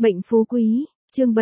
Bệnh phú quý, chương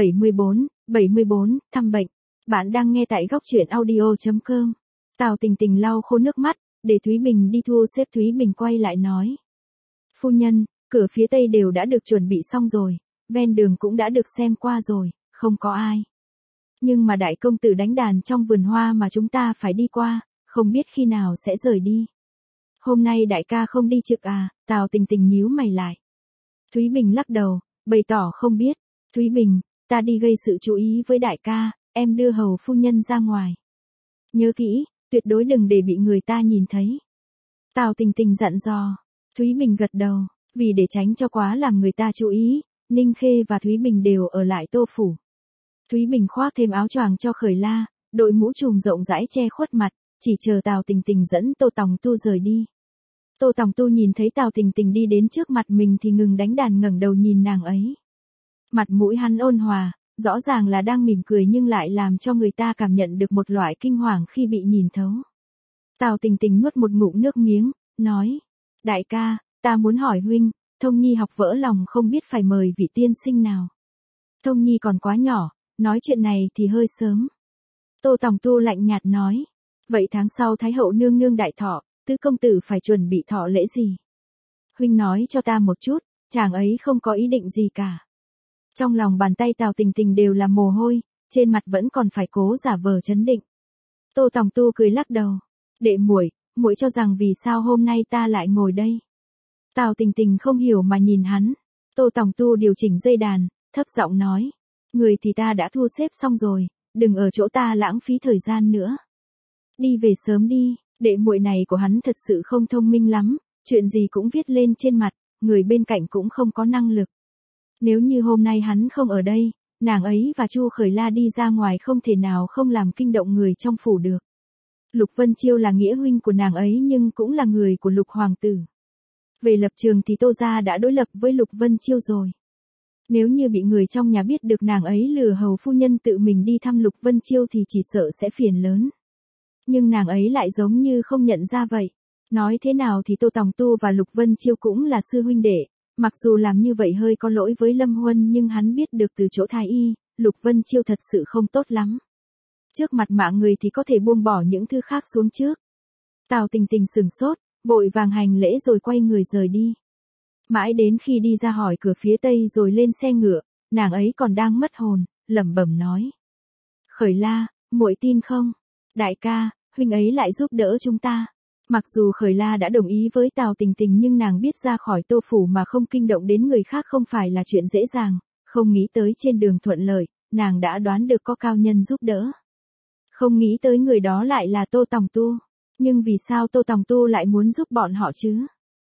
74, thăm bệnh. Bạn đang nghe tại góc truyện audio.com. Tào Tình Tình lau khô nước mắt, để Thúy Bình đi thu xếp. Thúy Bình quay lại nói. Phu nhân, cửa phía tây đều đã được chuẩn bị xong rồi, ven đường cũng đã được xem qua rồi, không có ai. Nhưng mà đại công tử đánh đàn trong vườn hoa mà chúng ta phải đi qua, không biết khi nào sẽ rời đi. Hôm nay đại ca không đi trực à? Tào Tình Tình nhíu mày lại. Thúy Bình lắc đầu, bày tỏ không biết. Thúy Bình, ta đi gây sự chú ý với đại ca, em đưa hầu phu nhân ra ngoài. Nhớ kỹ, tuyệt đối đừng để bị người ta nhìn thấy. Tào Tình Tình dặn dò. Thúy Bình gật đầu, vì để tránh cho quá làm người ta chú ý, Ninh Khê và Thúy Bình đều ở lại Tô phủ. Thúy Bình khoác thêm áo choàng cho Khởi La, đội mũ trùm rộng rãi che khuất mặt, chỉ chờ Tào Tình Tình dẫn Tô Tòng Tu rời đi. Tô Tòng Tu nhìn thấy Tào Tình Tình đi đến trước mặt mình thì ngừng đánh đàn, ngẩng đầu nhìn nàng ấy. Mặt mũi hắn ôn hòa, rõ ràng là đang mỉm cười nhưng lại làm cho người ta cảm nhận được một loại kinh hoàng khi bị nhìn thấu. Tào Tình Tình nuốt một ngụm nước miếng, nói, đại ca, ta muốn hỏi huynh, Thông Nhi học vỡ lòng không biết phải mời vị tiên sinh nào. Thông Nhi còn quá nhỏ, nói chuyện này thì hơi sớm. Tô Tòng Tu lạnh nhạt nói, vậy tháng sau Thái hậu nương nương đại thọ, tứ công tử phải chuẩn bị thọ lễ gì? Huynh nói cho ta một chút, chàng ấy không có ý định gì cả. Trong lòng bàn tay Tào Tình Tình đều là mồ hôi, trên mặt vẫn còn phải cố giả vờ trấn định. Tô Tòng Tu cười lắc đầu, đệ muội, muội cho rằng vì sao hôm nay ta lại ngồi đây? Tào Tình Tình không hiểu mà nhìn hắn. Tô Tòng Tu điều chỉnh dây đàn, thấp giọng nói, người thì ta đã thu xếp xong rồi, đừng ở chỗ ta lãng phí thời gian nữa. Đi về sớm đi. Đệ muội này của hắn thật sự không thông minh lắm, chuyện gì cũng viết lên trên mặt, người bên cạnh cũng không có năng lực. Nếu như hôm nay hắn không ở đây, nàng ấy và Chu Khởi La đi ra ngoài không thể nào không làm kinh động người trong phủ được. Lục Vân Chiêu là nghĩa huynh của nàng ấy nhưng cũng là người của Lục Hoàng tử. Về lập trường thì Tô gia đã đối lập với Lục Vân Chiêu rồi. Nếu như bị người trong nhà biết được nàng ấy lừa hầu phu nhân tự mình đi thăm Lục Vân Chiêu thì chỉ sợ sẽ phiền lớn. Nhưng nàng ấy lại giống như không nhận ra vậy. Nói thế nào thì Tô Tòng Tu và Lục Vân Chiêu cũng là sư huynh đệ, mặc dù làm như vậy hơi có lỗi với Lâm Huân nhưng hắn biết được từ chỗ thái y, Lục Vân Chiêu thật sự không tốt lắm. Trước mặt mạng người thì có thể buông bỏ những thứ khác xuống trước. Tào Tình Tình sừng sốt, vội vàng hành lễ rồi quay người rời đi. Mãi đến khi đi ra hỏi cửa phía tây rồi lên xe ngựa, nàng ấy còn đang mất hồn, lẩm bẩm nói. Khởi La, muội tin không? Đại ca, huynh ấy lại giúp đỡ chúng ta. Mặc dù Khởi La đã đồng ý với Tào Tình Tình nhưng nàng biết ra khỏi Tô phủ mà không kinh động đến người khác không phải là chuyện dễ dàng, không nghĩ tới trên đường thuận lợi, nàng đã đoán được có cao nhân giúp đỡ. Không nghĩ tới người đó lại là Tô Tòng Tu. Nhưng vì sao Tô Tòng Tu lại muốn giúp bọn họ chứ?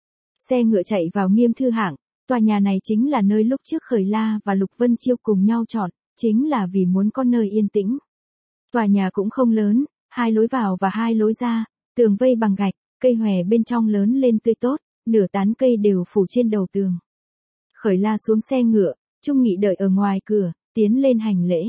Xe ngựa chạy vào Nghiêm Thư Hạng, tòa nhà này chính là nơi lúc trước Khởi La và Lục Vân Chiêu cùng nhau chọn, chính là vì muốn có nơi yên tĩnh. Tòa nhà cũng không lớn, 2 lối vào và 2 lối ra, tường vây bằng gạch, cây hòe bên trong lớn lên tươi tốt, nửa tán cây đều phủ trên đầu tường. Khởi La xuống xe ngựa, Trung Nghị đợi ở ngoài cửa, tiến lên hành lễ.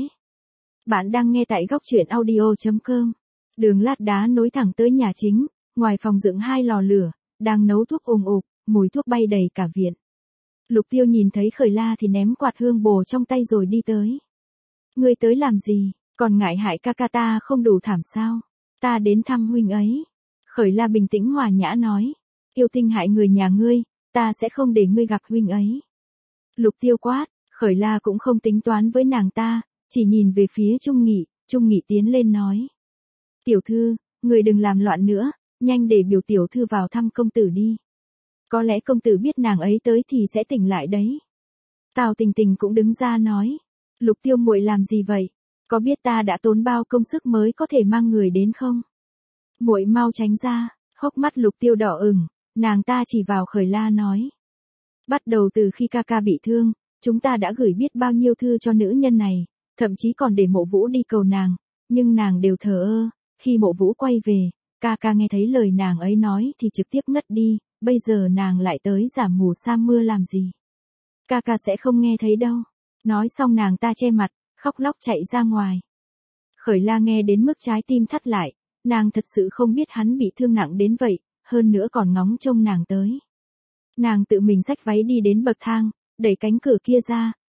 Bạn đang nghe tại góc truyện audio.com. Đường lát đá nối thẳng tới nhà chính, ngoài phòng dựng 2 lò lửa, đang nấu thuốc ùng ục, mùi thuốc bay đầy cả viện. Lục Tiêu nhìn thấy Khởi La thì ném quạt hương bồ trong tay rồi đi tới. Ngươi tới làm gì? Còn ngại hại ca ca ta không đủ thảm sao? Ta đến thăm huynh ấy. Khởi La bình tĩnh hòa nhã nói. Yêu tinh hại người nhà ngươi, ta sẽ không để ngươi gặp huynh ấy. Lục Tiêu quát, Khởi La cũng không tính toán với nàng ta, chỉ nhìn về phía Trung Nghị tiến lên nói. Tiểu thư, người đừng làm loạn nữa, nhanh để biểu tiểu thư vào thăm công tử đi. Có lẽ công tử biết nàng ấy tới thì sẽ tỉnh lại đấy. Tào Tình Tình cũng đứng ra nói. Lục Tiêu muội làm gì vậy? Có biết ta đã tốn bao công sức mới có thể mang người đến không? Muội mau tránh ra. Hốc mắt Lục Tiêu đỏ ửng, nàng ta chỉ vào Khởi La nói. Bắt đầu từ khi ca ca bị thương, chúng ta đã gửi biết bao nhiêu thư cho nữ nhân này, thậm chí còn để Mộ Vũ đi cầu nàng, nhưng nàng đều thờ ơ. Khi Mộ Vũ quay về, ca ca nghe thấy lời nàng ấy nói thì trực tiếp ngất đi, bây giờ nàng lại tới giả mù sa mưa làm gì? Ca ca sẽ không nghe thấy đâu. Nói xong nàng ta che mặt, khóc lóc chạy ra ngoài. Khởi La nghe đến mức trái tim thắt lại, nàng thật sự không biết hắn bị thương nặng đến vậy, hơn nữa còn ngóng trông nàng tới. Nàng tự mình xách váy đi đến bậc thang, đẩy cánh cửa kia ra,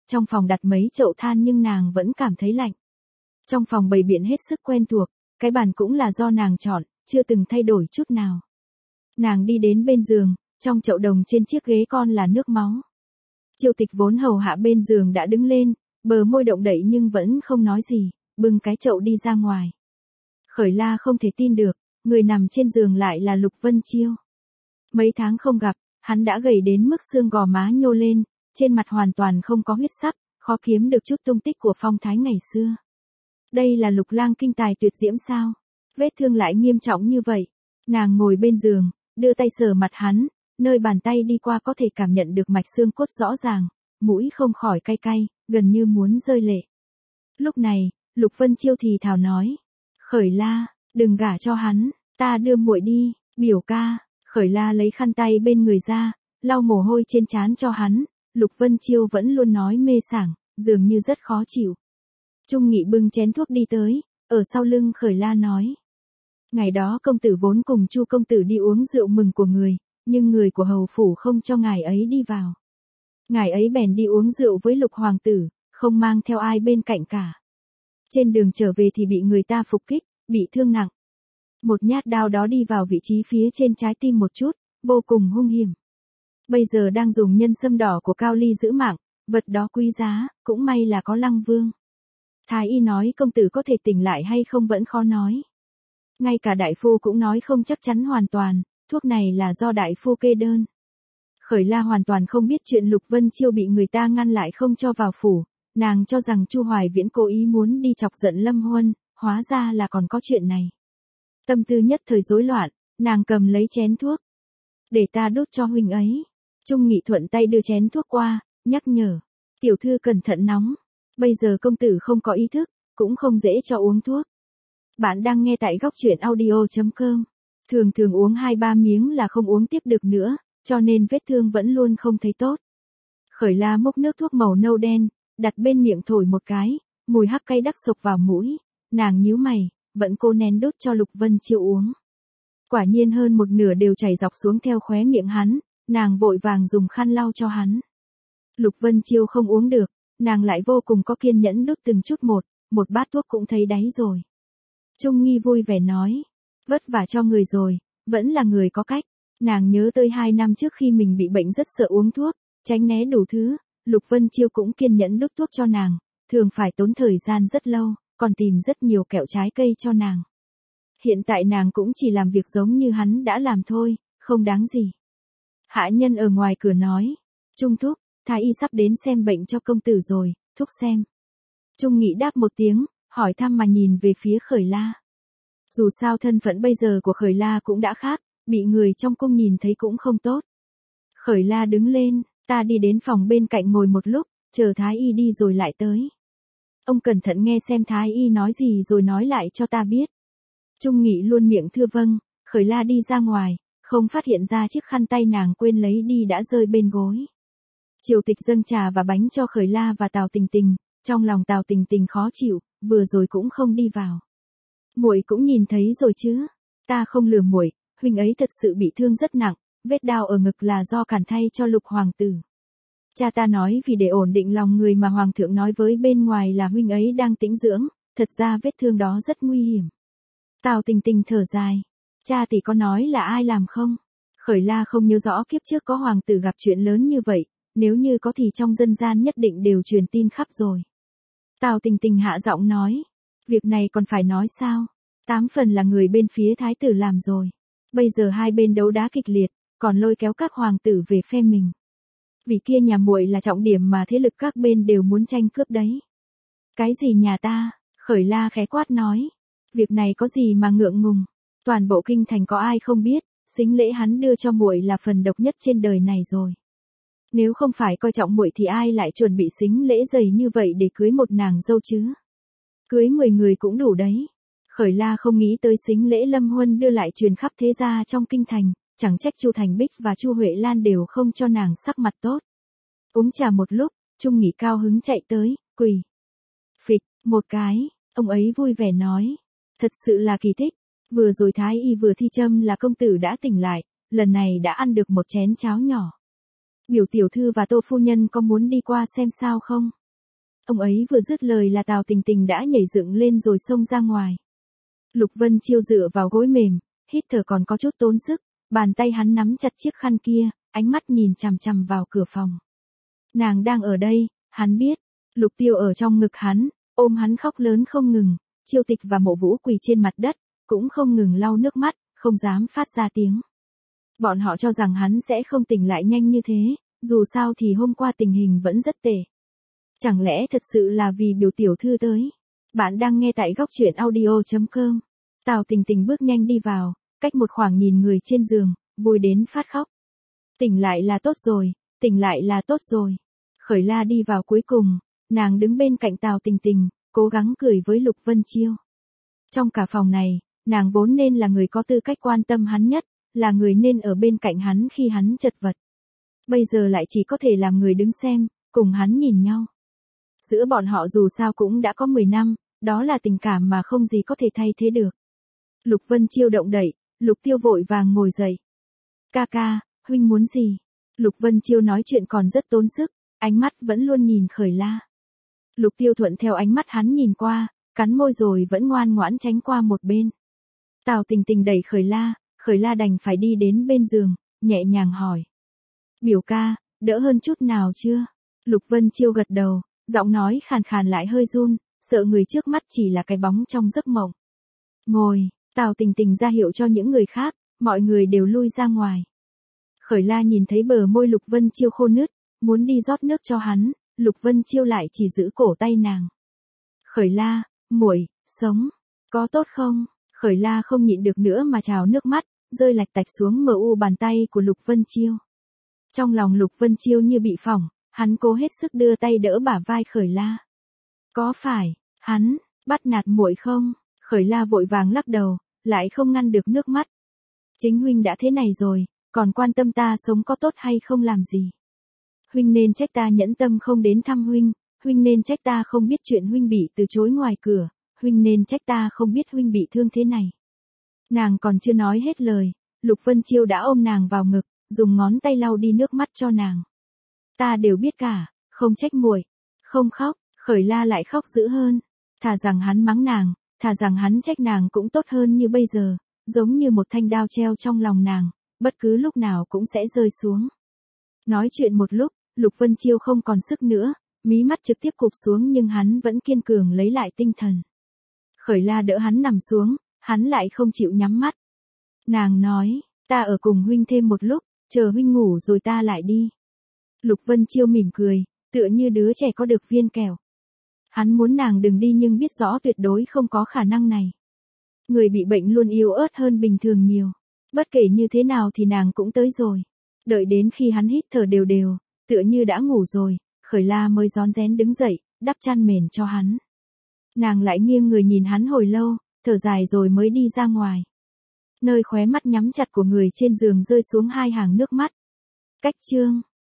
trong phòng đặt mấy chậu than nhưng nàng vẫn cảm thấy lạnh. Trong phòng bày biện hết sức quen thuộc, cái bàn cũng là do nàng chọn, chưa từng thay đổi chút nào. Nàng đi đến bên giường, trong chậu đồng trên chiếc ghế con là nước máu. Chiêu Tịch vốn hầu hạ bên giường đã đứng lên, bờ môi động đậy nhưng vẫn không nói gì, bưng cái chậu đi ra ngoài. Khởi La không thể tin được, người nằm trên giường lại là Lục Vân Chiêu. Mấy tháng không gặp, hắn đã gầy đến mức xương gò má nhô lên, trên mặt hoàn toàn không có huyết sắc, khó kiếm được chút tung tích của phong thái ngày xưa. Đây là Lục Lang kinh tài tuyệt diễm sao? Vết thương lại nghiêm trọng như vậy. Nàng ngồi bên giường, đưa tay sờ mặt hắn, nơi bàn tay đi qua có thể cảm nhận được mạch xương cốt rõ ràng, mũi không khỏi cay cay, gần như muốn rơi lệ. Lúc này, Lục Vân Chiêu thì thào nói, Khởi La, đừng gả cho hắn, ta đưa muội đi, biểu ca. Khởi La lấy khăn tay bên người ra, lau mồ hôi trên trán cho hắn, Lục Vân Chiêu vẫn luôn nói mê sảng, dường như rất khó chịu. Trung Nghị bưng chén thuốc đi tới, ở sau lưng Khởi La nói. Ngày đó công tử vốn cùng Chu công tử đi uống rượu mừng của người, nhưng người của hầu phủ không cho ngài ấy đi vào. Ngài ấy bèn đi uống rượu với Lục hoàng tử, không mang theo ai bên cạnh cả. Trên đường trở về thì bị người ta phục kích, bị thương nặng. Một nhát đao đó đi vào vị trí phía trên trái tim một chút, vô cùng hung hiểm. Bây giờ đang dùng nhân sâm đỏ của Cao Ly giữ mạng, vật đó quý giá, cũng may là có Lăng Vương. Thái y nói công tử có thể tỉnh lại hay không vẫn khó nói. Ngay cả đại phu cũng nói không chắc chắn hoàn toàn, thuốc này là do đại phu kê đơn. Khởi La hoàn toàn không biết chuyện Lục Vân Chiêu bị người ta ngăn lại không cho vào phủ, nàng cho rằng Chu Hoài Viễn cố ý muốn đi chọc giận Lâm Huân, hóa ra là còn có chuyện này. Tâm tư nhất thời rối loạn, nàng cầm lấy chén thuốc. Để ta đốt cho huynh ấy. Trung Nghị thuận tay đưa chén thuốc qua, nhắc nhở. Tiểu thư cẩn thận nóng. Bây giờ công tử không có ý thức, cũng không dễ cho uống thuốc. Bạn đang nghe tại góc truyện audio.com. Thường thường uống 2-3 miếng là không uống tiếp được nữa, cho nên vết thương vẫn luôn không thấy tốt. Khởi La múc nước thuốc màu nâu đen, đặt bên miệng thổi một cái, mùi hắc cay đắc sộc vào mũi. Nàng nhíu mày, vẫn cố nén đốt cho Lục Vân Chiêu uống. Quả nhiên hơn một nửa đều chảy dọc xuống theo khóe miệng hắn, nàng vội vàng dùng khăn lau cho hắn. Lục Vân Chiêu không uống được, nàng lại vô cùng có kiên nhẫn đút từng chút một bát thuốc cũng thấy đáy rồi. Trung Nghi vui vẻ nói, vất vả cho người rồi, vẫn là người có cách. Nàng nhớ tới 2 năm trước khi mình bị bệnh rất sợ uống thuốc, tránh né đủ thứ, Lục Vân Chiêu cũng kiên nhẫn đút thuốc cho nàng, thường phải tốn thời gian rất lâu, còn tìm rất nhiều kẹo trái cây cho nàng. Hiện tại nàng cũng chỉ làm việc giống như hắn đã làm thôi, không đáng gì. Hạ nhân ở ngoài cửa nói, Trung thúc, thái y sắp đến xem bệnh cho công tử rồi, thúc xem. Trung Nghị đáp một tiếng, hỏi thăm mà nhìn về phía Khởi La. Dù sao thân phận bây giờ của Khởi La cũng đã khác, bị người trong cung nhìn thấy cũng không tốt. Khởi La đứng lên, ta đi đến phòng bên cạnh ngồi một lúc, chờ thái y đi rồi lại tới. Ông cẩn thận nghe xem thái y nói gì rồi nói lại cho ta biết. Trung Nghị luôn miệng thưa vâng, Khởi La đi ra ngoài, không phát hiện ra chiếc khăn tay nàng quên lấy đi đã rơi bên gối. Triều Tịch dâng trà và bánh cho Khởi La và Tào Tình Tình, trong lòng Tào Tình Tình khó chịu, vừa rồi cũng không đi vào. Muội cũng nhìn thấy rồi chứ, ta không lừa muội, huynh ấy thật sự bị thương rất nặng, vết đao ở ngực là do cản thay cho Lục hoàng tử. Cha ta nói vì để ổn định lòng người mà hoàng thượng nói với bên ngoài là huynh ấy đang tĩnh dưỡng, thật ra vết thương đó rất nguy hiểm. Tào Tình Tình thở dài, cha tỷ có nói là ai làm không? Khởi La không nhớ rõ kiếp trước có hoàng tử gặp chuyện lớn như vậy, nếu như có thì trong dân gian nhất định đều truyền tin khắp rồi. Tào Tình Tình hạ giọng nói, việc này còn phải nói sao? 8 phần là người bên phía thái tử làm rồi. Bây giờ hai bên đấu đá kịch liệt, còn lôi kéo các hoàng tử về phe mình. Vì kia nhà muội là trọng điểm mà thế lực các bên đều muốn tranh cướp đấy. Cái gì nhà ta? Khởi La khẽ quát nói. Việc này có gì mà ngượng ngùng? Toàn bộ kinh thành có ai không biết, sính lễ hắn đưa cho muội là phần độc nhất trên đời này rồi. Nếu không phải coi trọng muội thì ai lại chuẩn bị sính lễ dày như vậy để cưới một nàng dâu chứ? Cưới 10 người cũng đủ đấy. Khởi La không nghĩ tới sính lễ Lâm Huân đưa lại truyền khắp thế gia trong kinh thành, chẳng trách Chu Thành Bích và Chu Huệ Lan đều không cho nàng sắc mặt tốt. Uống trà một lúc, Trung Nghị cao hứng chạy tới, quỳ. Phịch, một cái, ông ấy vui vẻ nói. Thật sự là kỳ tích, vừa rồi thái y vừa thi châm là công tử đã tỉnh lại, lần này đã ăn được một chén cháo nhỏ. Biểu tiểu thư và Tô phu nhân có muốn đi qua xem sao không? Ông ấy vừa dứt lời là Tào Tình Tình đã nhảy dựng lên rồi xông ra ngoài. Lục Vân Chiêu dựa vào gối mềm, hít thở còn có chút tốn sức, bàn tay hắn nắm chặt chiếc khăn kia, ánh mắt nhìn chằm chằm vào cửa phòng. Nàng đang ở đây, hắn biết. Lục Tiêu ở trong ngực hắn, ôm hắn khóc lớn không ngừng, Chiêu Tịch và Mộ Vũ quỳ trên mặt đất, cũng không ngừng lau nước mắt, không dám phát ra tiếng. Bọn họ cho rằng hắn sẽ không tỉnh lại nhanh như thế, dù sao thì hôm qua tình hình vẫn rất tệ. Chẳng lẽ thật sự là vì biểu tiểu thư tới? Bạn đang nghe tại góc truyện audio.com. Tào Tình Tình bước nhanh đi vào, cách một khoảng nhìn người trên giường, vui đến phát khóc. Tỉnh lại là tốt rồi, tỉnh lại là tốt rồi. Khởi La đi vào cuối cùng, nàng đứng bên cạnh Tào Tình Tình, cố gắng cười với Lục Vân Chiêu. Trong cả phòng này, nàng vốn nên là người có tư cách quan tâm hắn nhất, là người nên ở bên cạnh hắn khi hắn chật vật. Bây giờ lại chỉ có thể làm người đứng xem, cùng hắn nhìn nhau. Giữa bọn họ dù sao cũng đã có 10 năm, đó là tình cảm mà không gì có thể thay thế được. Lục Vân Chiêu động đậy, Lục Tiêu vội vàng ngồi dậy. Ca ca, huynh muốn gì? Lục Vân Chiêu nói chuyện còn rất tốn sức, ánh mắt vẫn luôn nhìn Khởi La. Lục Tiêu thuận theo ánh mắt hắn nhìn qua, cắn môi rồi vẫn ngoan ngoãn tránh qua một bên. Tào Tình Tình đẩy Khởi La đành phải đi đến bên giường, nhẹ nhàng hỏi. Biểu ca, đỡ hơn chút nào chưa? Lục Vân Chiêu gật đầu, giọng nói khàn khàn lại hơi run, sợ người trước mắt chỉ là cái bóng trong giấc mộng. Ngồi, Tào Tình Tình ra hiệu cho những người khác, mọi người đều lui ra ngoài. Khởi La nhìn thấy bờ môi Lục Vân Chiêu khô nứt, muốn đi rót nước cho hắn, Lục Vân Chiêu lại chỉ giữ cổ tay nàng. Khởi La, muội, sống, có tốt không? Khởi La không nhịn được nữa mà trào nước mắt, rơi lạch tạch xuống mu bàn tay của Lục Vân Chiêu. Trong lòng Lục Vân Chiêu như bị phỏng, hắn cố hết sức đưa tay đỡ bả vai Khởi La. Có phải, hắn, bắt nạt muội không? Khởi La vội vàng lắc đầu, lại không ngăn được nước mắt. Chính huynh đã thế này rồi, còn quan tâm ta sống có tốt hay không làm gì? Huynh nên trách ta nhẫn tâm không đến thăm huynh, huynh nên trách ta không biết chuyện huynh bị từ chối ngoài cửa, huynh nên trách ta không biết huynh bị thương thế này. Nàng còn chưa nói hết lời, Lục Vân Chiêu đã ôm nàng vào ngực, dùng ngón tay lau đi nước mắt cho nàng. Ta đều biết cả, không trách muội, không khóc. Khởi La lại khóc dữ hơn. Thà rằng hắn mắng nàng, thà rằng hắn trách nàng cũng tốt hơn như bây giờ, giống như một thanh đao treo trong lòng nàng, bất cứ lúc nào cũng sẽ rơi xuống. Nói chuyện một lúc, Lục Vân Chiêu không còn sức nữa, mí mắt trực tiếp cụp xuống nhưng hắn vẫn kiên cường lấy lại tinh thần. Khởi La đỡ hắn nằm xuống, hắn lại không chịu nhắm mắt. Nàng nói, ta ở cùng huynh thêm một lúc, chờ huynh ngủ rồi ta lại đi. Lục Vân Chiêu mỉm cười, tựa như đứa trẻ có được viên kẹo. Hắn muốn nàng đừng đi nhưng biết rõ tuyệt đối không có khả năng này. Người bị bệnh luôn yếu ớt hơn bình thường nhiều. Bất kể như thế nào thì nàng cũng tới rồi. Đợi đến khi hắn hít thở đều đều, tựa như đã ngủ rồi, Khởi La mới rón rén đứng dậy, đắp chăn mền cho hắn. Nàng lại nghiêng người nhìn hắn hồi lâu, thở dài rồi mới đi ra ngoài. Nơi khóe mắt nhắm chặt của người trên giường rơi xuống hai hàng nước mắt. Cách chương